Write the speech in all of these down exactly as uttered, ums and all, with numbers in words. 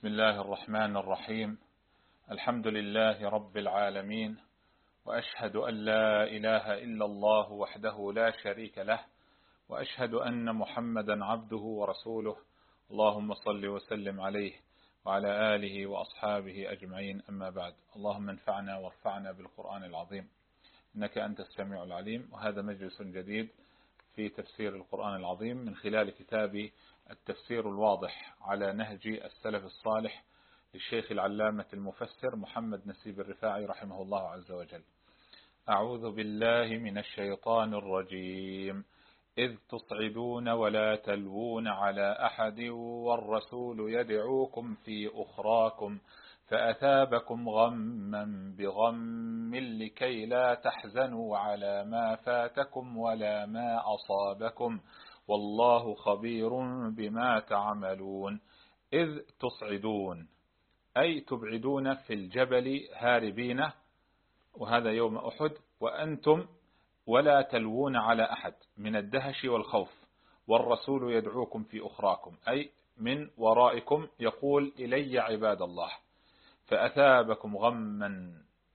بسم الله الرحمن الرحيم. الحمد لله رب العالمين، وأشهد أن لا إله إلا الله وحده لا شريك له، وأشهد أن محمدا عبده ورسوله. اللهم صل وسلم عليه وعلى آله وأصحابه أجمعين، أما بعد. اللهم انفعنا وارفعنا بالقرآن العظيم، إنك أنت السميع العليم. وهذا مجلس جديد في تفسير القرآن العظيم من خلال كتاب التفسير الواضح على نهج السلف الصالح للشيخ العلامة المفسر محمد نسيب الرفاعي رحمه الله عز وجل. أعوذ بالله من الشيطان الرجيم. إذ تصعدون ولا تلوون على أحد والرسول يدعوكم في أخراكم فأثابكم غما بغم لكي لا تحزنوا على ما فاتكم ولا ما أصابكم والله خبير بما تعملون. إذ تصعدون أي تبعدون في الجبل هاربين، وهذا يوم أحد، وأنتم ولا تلوون على أحد من الدهش والخوف، والرسول يدعوكم في أخراكم أي من ورائكم يقول إلي عباد الله، فأثابكم غما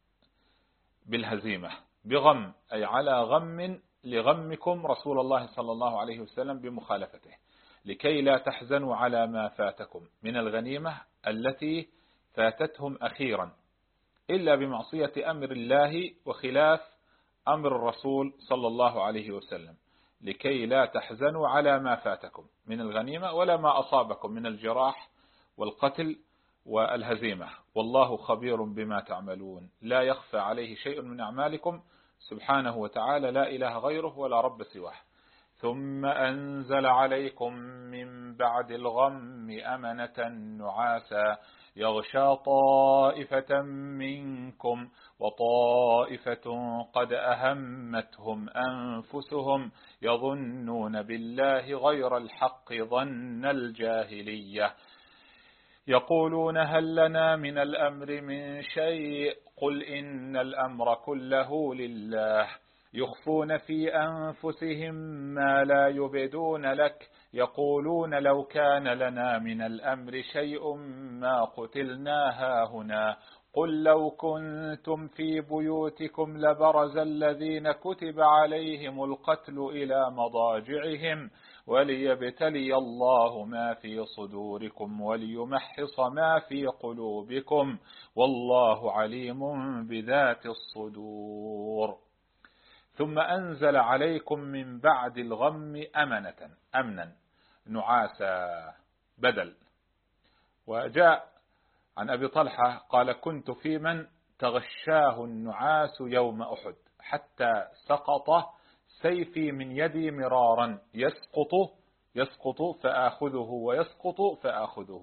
بالهزيمة، بغم أي على غم لغمكم رسول الله صلى الله عليه وسلم بمخالفته، لكي لا تحزنوا على ما فاتكم من الغنيمة التي فاتتهم أخيرا إلا بمعصية أمر الله وخلاف أمر الرسول صلى الله عليه وسلم، لكي لا تحزنوا على ما فاتكم من الغنيمة ولا ما أصابكم من الجراح والقتل والهزيمة، والله خبير بما تعملون. لا يخفى عليه شيء من أعمالكم سبحانه وتعالى، لا إله غيره ولا رب سواه. ثم أنزل عليكم من بعد الغم أمنة نعاسا يغشى طائفة منكم وطائفة قد أهمتهم أنفسهم يظنون بالله غير الحق ظن الجاهلية يقولون هل لنا من الأمر من شيء قل إن الأمر كله لله يخفون في أنفسهم ما لا يبدون لك يقولون لو كان لنا من الأمر شيء ما قتلنا هاهنا قل لو كنتم في بيوتكم لبرز الذين كتب عليهم القتل إلى مضاجعهم وليبتلي الله ما في صدوركم وليمحص ما في قلوبكم والله عليم بذات الصدور. ثم أنزل عليكم من بعد الغم أمنة، أمنا نعاسا بدل. وجاء عن أبي طلحة قال كنت في من تغشاه النعاس يوم أحد حتى سقط سيفي من يدي مرارا يسقط يسقط فآخذه ويسقط فآخذه.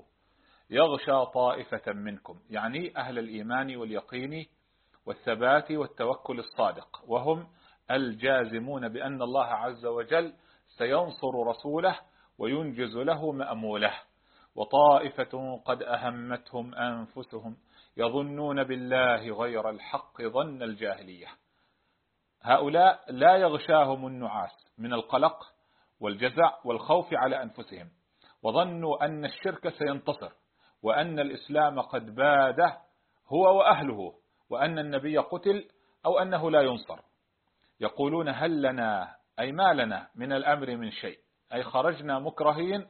يغشى طائفة منكم يعني أهل الإيمان واليقين والثبات والتوكل الصادق، وهم الجازمون بأن الله عز وجل سينصر رسوله وينجز له مأموله. وطائفة قد أهمتهم أنفسهم يظنون بالله غير الحق ظن الجاهلية. هؤلاء لا يغشاهم النعاس من القلق والجزع والخوف على أنفسهم، وظنوا أن الشرك سينتصر وأن الإسلام قد باده هو وأهله وأن النبي قتل أو أنه لا ينصر. يقولون هل لنا أي ما لنا من الأمر من شيء، أي خرجنا مكرهين.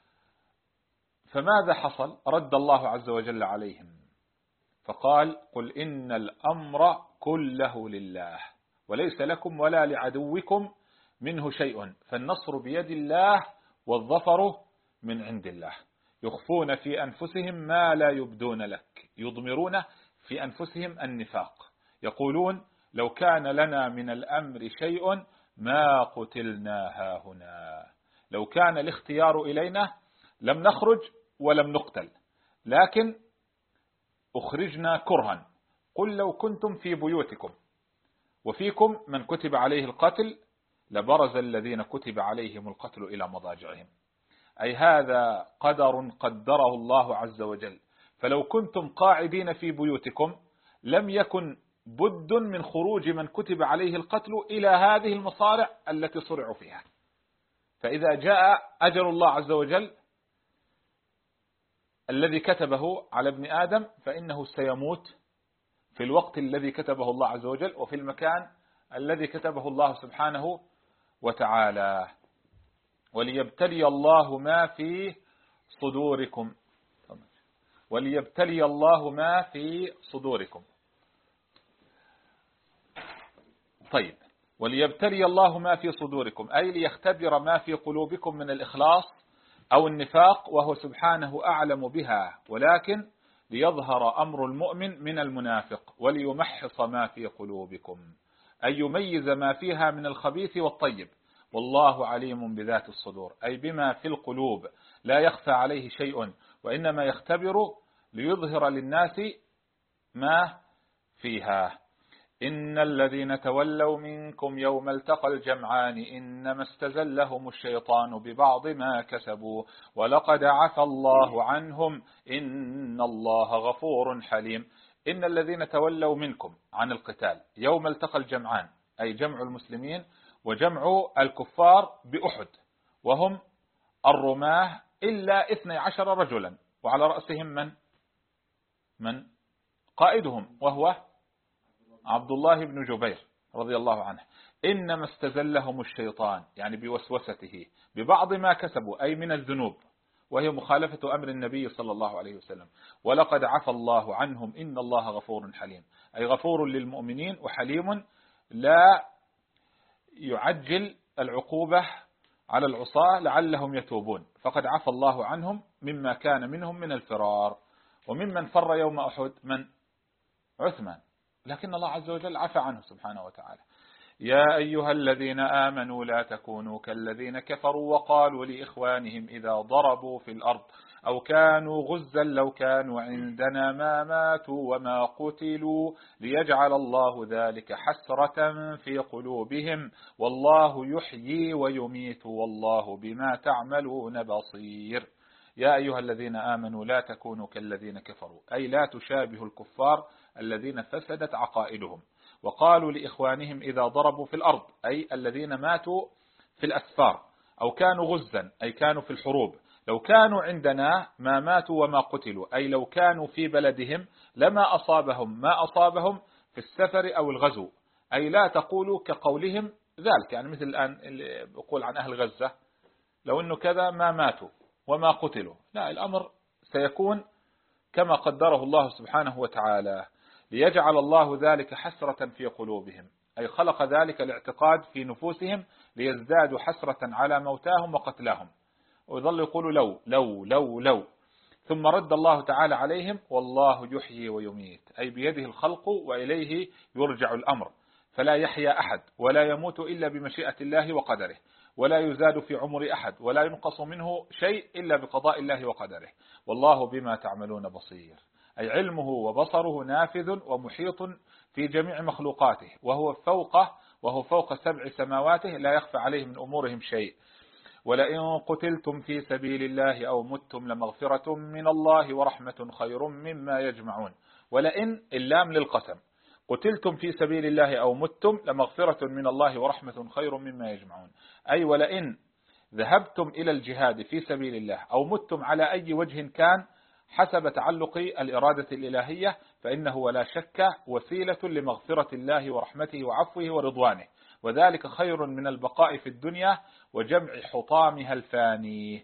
فماذا حصل؟ رد الله عز وجل عليهم فقال قل إن الأمر كله لله وليس لكم ولا لعدوكم منه شيء فالنصر بيد الله والظفر من عند الله. يخفون في أنفسهم ما لا يبدون لك، يضمرون في أنفسهم النفاق، يقولون لو كان لنا من الأمر شيء ما قتلنا هاهنا. لو كان الاختيار إلينا لم نخرج ولم نقتل، لكن أخرجنا كرها. قل لو كنتم في بيوتكم وفيكم من كتب عليه القتل لبرز الذين كتب عليهم القتل إلى مضاجعهم، أي هذا قدر قدره الله عز وجل. فلو كنتم قاعدين في بيوتكم لم يكن بد من خروج من كتب عليه القتل إلى هذه المصارع التي صرعوا فيها. فإذا جاء أجل الله عز وجل الذي كتبه على ابن آدم فإنه سيموت في الوقت الذي كتبه الله عز وجل وفي المكان الذي كتبه الله سبحانه وتعالى. وليبتلي الله ما في صدوركم وليبتلي الله ما في صدوركم طيب وليبتلي الله ما في صدوركم أي ليختبر ما في قلوبكم من الإخلاص أو النفاق، وهو سبحانه أعلم بها، ولكن ليظهر أمر المؤمن من المنافق وليمحص ما في قلوبكم، أي يميز ما فيها من الخبيث والطيب، والله عليم بذات الصدور، أي بما في القلوب لا يخفى عليه شيء، وإنما يختبر ليظهر للناس ما فيها. إن الذين تولوا منكم يوم التقى الجمعان إنما استزلهم الشيطان ببعض ما كسبوا ولقد عفى الله عنهم إن الله غفور حليم. إن الذين تولوا منكم عن القتال يوم التقى الجمعان أي جمع المسلمين وجمع الكفار بأحد، وهم الرماه إلا اثني عشر رجلا، وعلى رأسهم من من قائدهم وهو عبد الله بن جبير رضي الله عنه. إنما استزلهم الشيطان يعني بوسوسته ببعض ما كسبوا أي من الذنوب، وهي مخالفة أمر النبي صلى الله عليه وسلم. ولقد عفى الله عنهم إن الله غفور حليم، أي غفور للمؤمنين وحليم لا يعجل العقوبة على العصاة لعلهم يتوبون، فقد عفى الله عنهم مما كان منهم من الفرار. وممن فر يوم أحد من؟ عثمان، لكن الله عز وجل عفى عنه سبحانه وتعالى. يا أيها الذين آمنوا لا تكونوا كالذين كفروا وقالوا لإخوانهم إذا ضربوا في الأرض أو كانوا غزا لو كانوا عندنا ما ماتوا وما قتلوا ليجعل الله ذلك حسرة في قلوبهم والله يحيي ويميت والله بما تعملون بصير. يا أيها الذين آمنوا لا تكونوا كالذين كفروا أي لا تشابهوا الكفار الذين فسدت عقائدهم. وقالوا لإخوانهم إذا ضربوا في الأرض أي الذين ماتوا في الأسفار أو كانوا غزا أي كانوا في الحروب لو كانوا عندنا ما ماتوا وما قتلوا أي لو كانوا في بلدهم لما أصابهم ما أصابهم في السفر أو الغزو، أي لا تقولوا كقولهم ذلك، يعني مثل الآن اللي بقول عن أهل غزة لو أنه كذا ما ماتوا وما قتلوا، لا، الأمر سيكون كما قدره الله سبحانه وتعالى. ليجعل الله ذلك حسرة في قلوبهم أي خلق ذلك الاعتقاد في نفوسهم ليزدادوا حسرة على موتاهم وقتلاهم، ويظل يقولوا لو لو لو لو ثم رد الله تعالى عليهم والله يحيي ويميت أي بيده الخلق وإليه يرجع الأمر، فلا يحيا أحد ولا يموت إلا بمشيئة الله وقدره، ولا يزاد في عمر أحد ولا ينقص منه شيء إلا بقضاء الله وقدره، والله بما تعملون بصير أي علمه وبصره نافذ ومحيط في جميع مخلوقاته، وهو فوقه وهو فوق سبع سماواته لا يخفى عليه من أمورهم شيء. ولئن قتلتم في سبيل الله أو متم لمغفرة من الله ورحمة خير مما يجمعون. ولئن اللام للقسم، قتلتم في سبيل الله أو متم لمغفرة من الله ورحمة خير مما يجمعون، أي ولئن ذهبتم إلى الجهاد في سبيل الله أو متم على أي وجه كان حسب تعلق الإرادة الإلهية فإنه ولا شك وسيلة لمغفرة الله ورحمته وعفوه ورضوانه، وذلك خير من البقاء في الدنيا وجمع حطامها الفاني،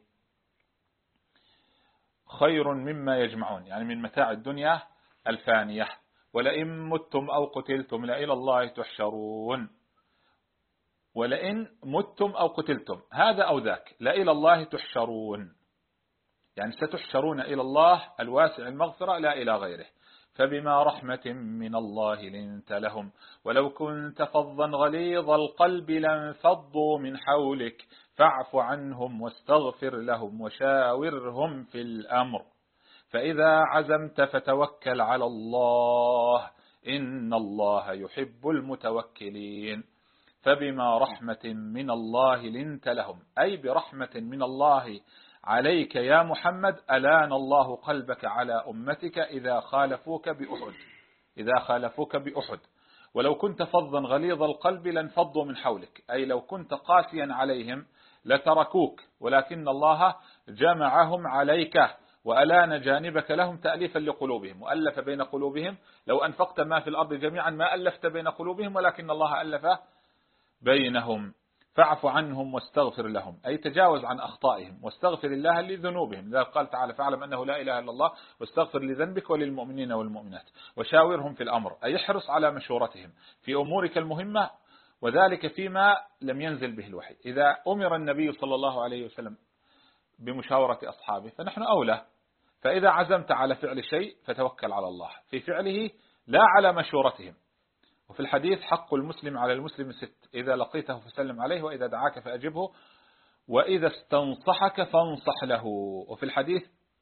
خير مما يجمعون يعني من متاع الدنيا الفانية. ولئن متم أو قتلتم لإلى الله تحشرون، ولئن متم أو قتلتم هذا أو ذاك لإلى الله تحشرون، يعني ستحشرون إلى الله الواسع المغفرة لا إلى غيره. فبما رحمة من الله لنت لهم ولو كنت فظا غليظ القلب لانفضوا من حولك فاعف عنهم واستغفر لهم وشاورهم في الأمر فإذا عزمت فتوكل على الله إن الله يحب المتوكلين. فبما رحمة من الله لنت لهم أي برحمة من الله عليك يا محمد ألان الله قلبك على أمتك إذا خالفوك بأحد إذا خالفوك بأحد ولو كنت فظا غليظ القلب لانفضوا من حولك أي لو كنت قاسيا عليهم لتركوك، ولكن الله جمعهم عليك وألان جانبك لهم تأليفا لقلوبهم، وألف بين قلوبهم. لو أنفقت ما في الأرض جميعا ما ألفت بين قلوبهم ولكن الله ألف بينهم. فاعف عنهم واستغفر لهم، أي تجاوز عن أخطائهم واستغفر الله لذنوبهم. ذلك قال تعالى فاعلم أنه لا إله إلا الله واستغفر لذنبك وللمؤمنين والمؤمنات وشاورهم في الأمر، أي احرص على مشورتهم في أمورك المهمة، وذلك فيما لم ينزل به الوحي. إذا أمر النبي صلى الله عليه وسلم بمشاورة أصحابه فنحن أولى. فإذا عزمت على فعل شيء فتوكل على الله في فعله لا على مشورتهم. وفي الحديث حق المسلم على المسلم ست: إذا لقيته فسلم عليه، وإذا دعاك فأجبه، وإذا استنصحك فانصح له. وفي الحديث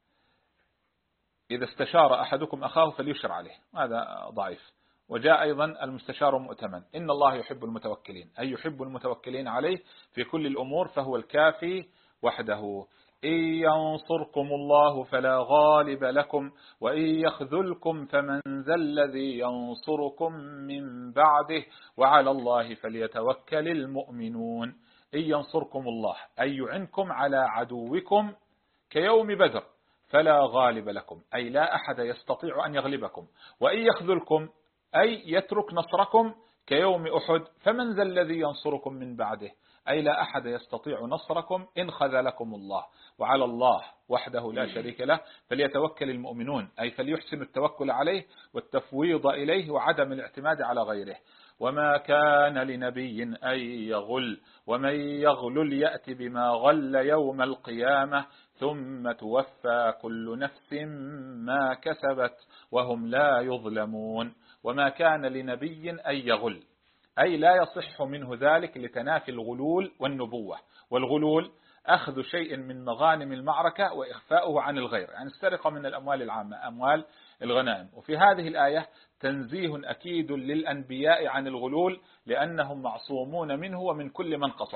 إذا استشار أحدكم أخاه فليشر عليه، هذا ضعيف. وجاء أيضا المستشار مؤتمن. إن الله يحب المتوكلين، أي يحب المتوكلين عليه في كل الأمور، فهو الكافي وحده. إن ينصركم الله فلا غالب لكم وإن يخذلكم فمن ذا الذي ينصركم من بعده وعلى الله فليتوكل المؤمنون. إن ينصركم الله أي يعنكم على عدوكم كيوم بدر فلا غالب لكم، أي لا أحد يستطيع أن يغلبكم. وإن يخذلكم أي يترك نصركم كيوم أحد فمن ذا الذي ينصركم من بعده، أي لا أحد يستطيع نصركم إن خذلكم الله. وعلى الله وحده لا شريك له فليتوكل المؤمنون، أي فليحسن التوكل عليه والتفويض إليه وعدم الاعتماد على غيره. وما كان لنبي أن يغل ومن يغلل يأتي بما غل يوم القيامة ثم توفى كل نفس ما كسبت وهم لا يظلمون. وما كان لنبي أن يغل، أي لا يصح منه ذلك لتنافي الغلول والنبوة. والغلول أخذ شيء من مغانم المعركة وإخفاؤه عن الغير، يعني السرقة من الأموال العامة، أموال الغنائم. وفي هذه الآية تنزيه أكيد للأنبياء عن الغلول لأنهم معصومون منه ومن كل منقصة.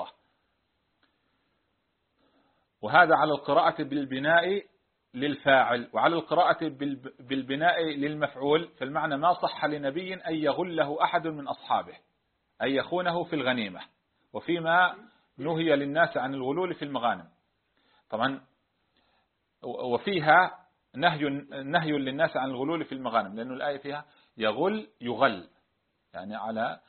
وهذا على القراءة بالبناء للفاعل، وعلى القراءة بالبناء للمفعول، فالمعنى ما صح لنبي أن يغله أحد من أصحابه، أن يخونه في الغنيمة، وفيما نهي للناس عن الغلول في المغانم. طبعا وفيها نهي نهي للناس عن الغلول في المغانم، لأن الآية فيها يغل يغل، يعني على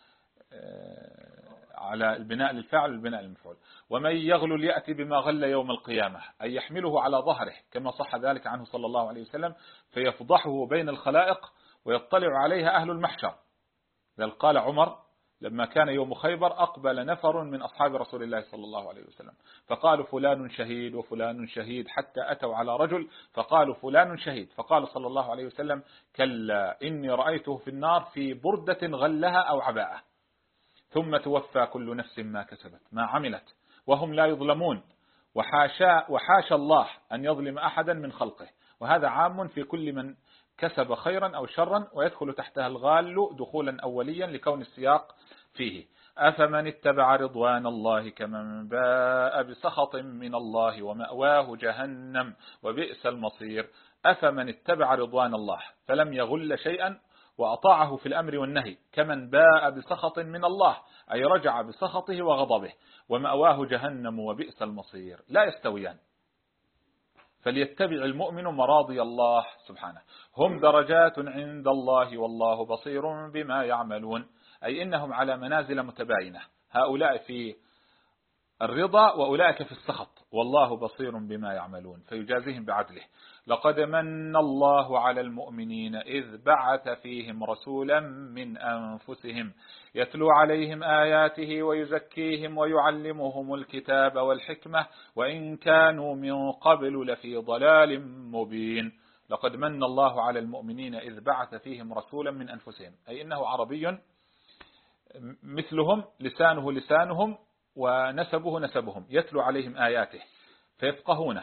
على البناء للفاعل والبناء للمفعول. ومن يغلل يأتي بما غل يوم القيامة، أي يحمله على ظهره كما صح ذلك عنه صلى الله عليه وسلم فيفضحه بين الخلائق ويطلع عليها أهل المحشر. ذل قال عمر لما كان يوم خيبر أقبل نفر من أصحاب رسول الله صلى الله عليه وسلم فقالوا فلان شهيد وفلان شهيد، حتى أتوا على رجل فقالوا فلان شهيد، فقال صلى الله عليه وسلم كلا إني رأيته في النار في بردة غلها أو عباءة، ثم توفى كل نفس ما كسبت ما عملت وهم لا يظلمون. وحاشا, وحاشا الله أن يظلم أحدا من خلقه، وهذا عام في كل من كسب خيرا أو شرا، ويدخل تحتها الغال دخولا أوليا لكون السياق فيه. أفمن اتبع رضوان الله كمن باء بسخط من الله ومأواه جهنم وبئس المصير. أفمن اتبع رضوان الله فلم يغل شيئا وأطاعه في الأمر والنهي كمن باء بسخط من الله، أي رجع بسخطه وغضبه، ومأواه جهنم وبئس المصير، لا يستويان. فليتبع المؤمن مراضي الله سبحانه. هم درجات عند الله والله بصير بما يعملون، أي إنهم على منازل متباينة، هؤلاء في الرضا وأولئك في السخط، والله بصير بما يعملون فيجازيهم بعدله. لقد من الله على المؤمنين إذ بعث فيهم رسولا من أنفسهم يتلو عليهم آياته ويزكيهم ويعلمهم الكتاب والحكمة وإن كانوا من قبل لفي ضلال مبين. لقد من الله على المؤمنين إذ بعث فيهم رسولا من أنفسهم، أي إنه عربي مثلهم، لسانه لسانهم ونسبه نسبهم، يتلو عليهم آياته فيفقهونه،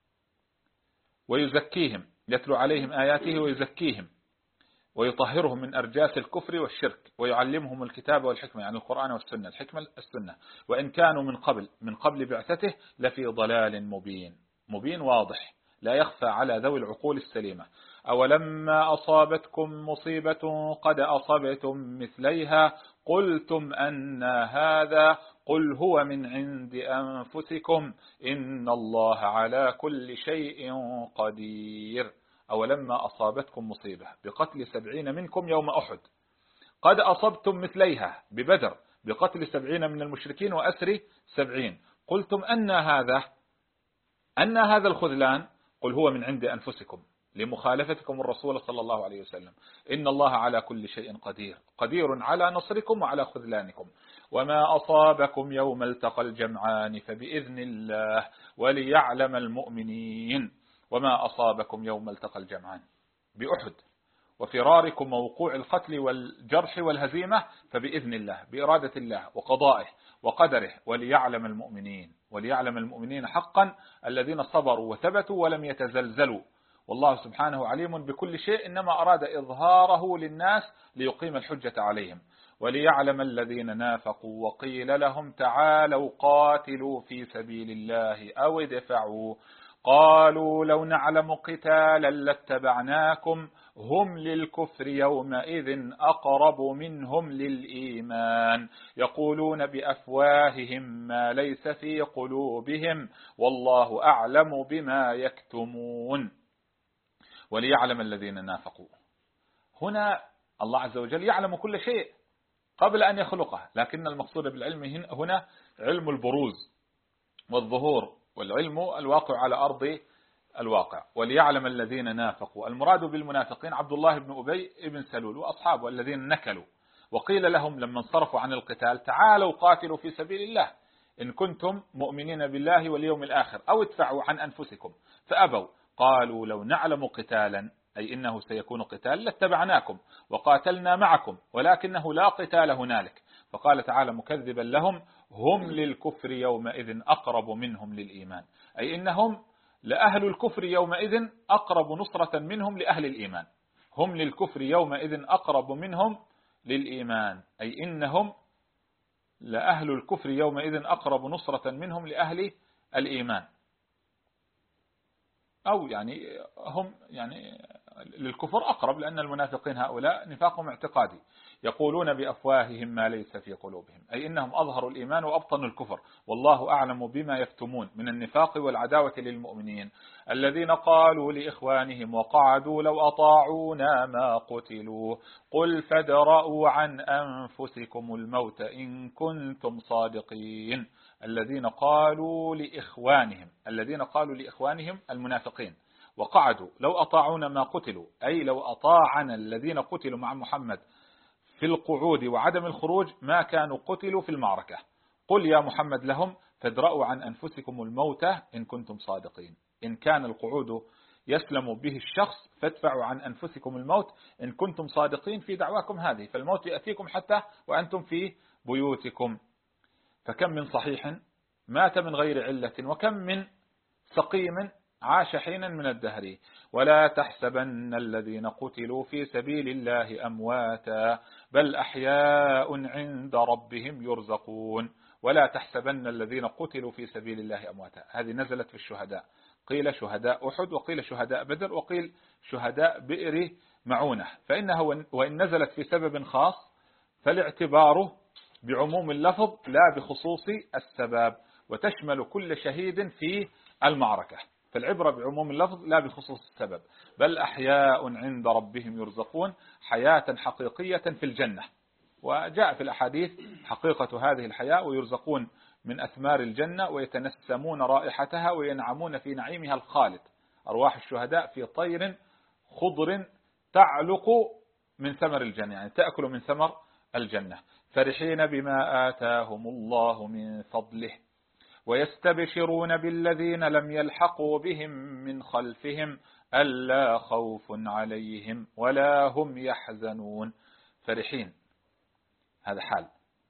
ويزكيهم، يتلو عليهم آياته ويزكيهم ويطهرهم من أرجاس الكفر والشرك ويعلمهم الكتاب والحكمة، يعني القرآن والسنة، الحكمة السنة، وإن كانوا من قبل من قبل بعثته لفي ضلال مبين، مبين واضح لا يخفى على ذوي العقول السليمة. أولما أصابتكم مصيبة قد أصبتم مثليها قلتم أن هذا قل هو من عند أنفسكم إن الله على كل شيء قدير. أولما أصابتكم مصيبة بقتل سبعين منكم يوم أحد قد أصبتم مثليها ببدر بقتل سبعين من المشركين وأسر سبعين قلتم أن هذا أن هذا الخذلان قل هو من عند أنفسكم لمخالفتكم الرسول صلى الله عليه وسلم إن الله على كل شيء قدير قدير على نصركم وعلى خذلانكم. وما أصابكم يوم التقى الجمعان فبإذن الله وليعلم المؤمنين. وما أصابكم يوم التقى الجمعان بأحد وفراركم موقوع القتل والجرح والهزيمة فبإذن الله بإرادة الله وقضائه وقدره وليعلم المؤمنين وليعلم المؤمنين حقا الذين صبروا وثبتوا ولم يتزلزلوا. والله سبحانه عليم بكل شيء إنما أراد إظهاره للناس ليقيم الحجة عليهم. وليعلم الذين نافقوا وقيل لهم تعالوا قاتلوا في سبيل الله أو ادفعوا قالوا لو نعلم قتالا لاتبعناكم هم للكفر يومئذ أقرب منهم للإيمان يقولون بأفواههم ما ليس في قلوبهم والله أعلم بما يكتمون. وليعلم الذين نافقوا هنا الله عز وجل يعلم كل شيء قبل أن يخلقه لكن المقصود بالعلم هنا علم البروز والظهور والعلم الواقع على أرض الواقع. وليعلم الذين نافقوا المراد بالمنافقين عبد الله بن أبي بن سلول وأصحابه الذين نكلوا وقيل لهم لما انصرفوا عن القتال تعالوا قاتلوا في سبيل الله إن كنتم مؤمنين بالله واليوم الآخر أو ادفعوا عن أنفسكم فأبوا قالوا لو نعلم قتالا أي إنه سيكون قتال لاتبعناكم وقاتلنا معكم ولكنه لا قتال هنالك. فقال تعالى مكذبا لهم هم للكفر يومئذ أقرب منهم للإيمان أي إنهم لأهل الكفر يومئذ أقرب نصرة منهم لأهل الإيمان. هم للكفر يومئذ أقرب منهم للإيمان أي إنهم لأهل الكفر يومئذ أقرب نصرة منهم لأهل الإيمان أو يعني هم يعني للكفر أقرب لأن المنافقين هؤلاء نفاقهم اعتقادي يقولون بأفواههم ما ليس في قلوبهم أي إنهم أظهروا الإيمان وأبطنوا الكفر والله أعلم بما يكتمون من النفاق والعداوة للمؤمنين. الذين قالوا لإخوانهم وقعدوا لو أطاعونا ما قتلوا قل فادرءوا عن أنفسكم الموت إن كنتم صادقين. الذين قالوا لإخوانهم الذين قالوا لإخوانهم المنافقين وقعدوا لو أطاعونا ما قتلوا أي لو أطاعنا الذين قتلوا مع محمد في القعود وعدم الخروج ما كانوا قتلوا في المعركة. قل يا محمد لهم فادرأوا عن أنفسكم الموت إن كنتم صادقين. إن كان القعود يسلم به الشخص فادفعوا عن أنفسكم الموت إن كنتم صادقين في دعواكم هذه فالموت يأتيكم حتى وأنتم في بيوتكم. فكم من صحيح مات من غير علة وكم من سقيم عاش حينا من الدهر. ولا تحسبن الذين قتلوا في سبيل الله أمواتا بل أحياء عند ربهم يرزقون. ولا تحسبن الذين قتلوا في سبيل الله أمواتا هذه نزلت في الشهداء قيل شهداء أحد وقيل شهداء بدر وقيل شهداء بئر معونة فإنها وإن نزلت في سبب خاص فالاعتبار بعموم اللفظ لا بخصوص السبب وتشمل كل شهيد في المعركة فالعبرة بعموم اللفظ لا بخصوص السبب. بل أحياء عند ربهم يرزقون حياة حقيقية في الجنة وجاء في الأحاديث حقيقة هذه الحياة ويرزقون من أثمار الجنة ويتنسمون رائحتها وينعمون في نعيمها الخالد. أرواح الشهداء في طير خضر تعلق من ثمر الجنة يعني تأكل من ثمر الجنة فرحين بما آتاهم الله من فضله ويستبشرون بالذين لم يلحقوا بهم من خلفهم ألا خوف عليهم ولا هم يحزنون. فرحين هذا حال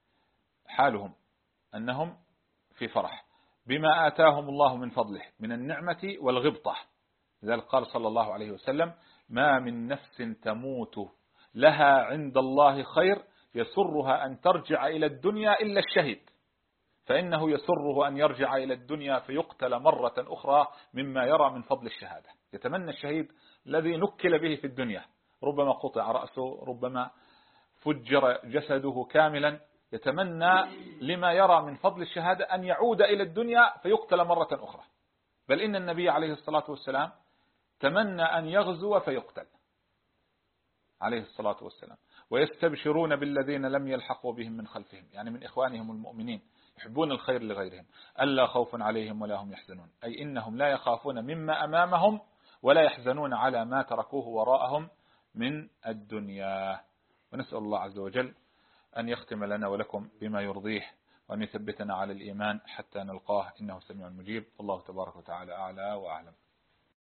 حالهم أنهم في فرح بما آتاهم الله من فضله من النعمة والغبطة. لذلك قال صلى الله عليه وسلم ما من نفس تموت لها عند الله خير يسرها أن ترجع إلى الدنيا إلا الشهيد فإنه يسره أن يرجع إلى الدنيا فيقتل مرة أخرى مما يرى من فضل الشهادة. يتمنى الشهيد الذي نكل به في الدنيا ربما قطع رأسه ربما فجر جسده كاملا يتمنى لما يرى من فضل الشهادة أن يعود إلى الدنيا فيقتل مرة أخرى. بل إن النبي عليه الصلاة والسلام تمنى أن يغزو فيقتل عليه الصلاة والسلام. ويستبشرون بالذين لم يلحقوا بهم من خلفهم، يعني من إخوانهم المؤمنين، يحبون الخير لغيرهم، ألا خوف عليهم ولا هم يحزنون، أي إنهم لا يخافون مما أمامهم ولا يحزنون على ما تركوه وراءهم من الدنيا. ونسأل الله عز وجل أن يختم لنا ولكم بما يرضيه، وأن يثبتنا على الإيمان حتى نلقاه، إنه سميع مجيب. الله تبارك وتعالى أعلى وأعلم.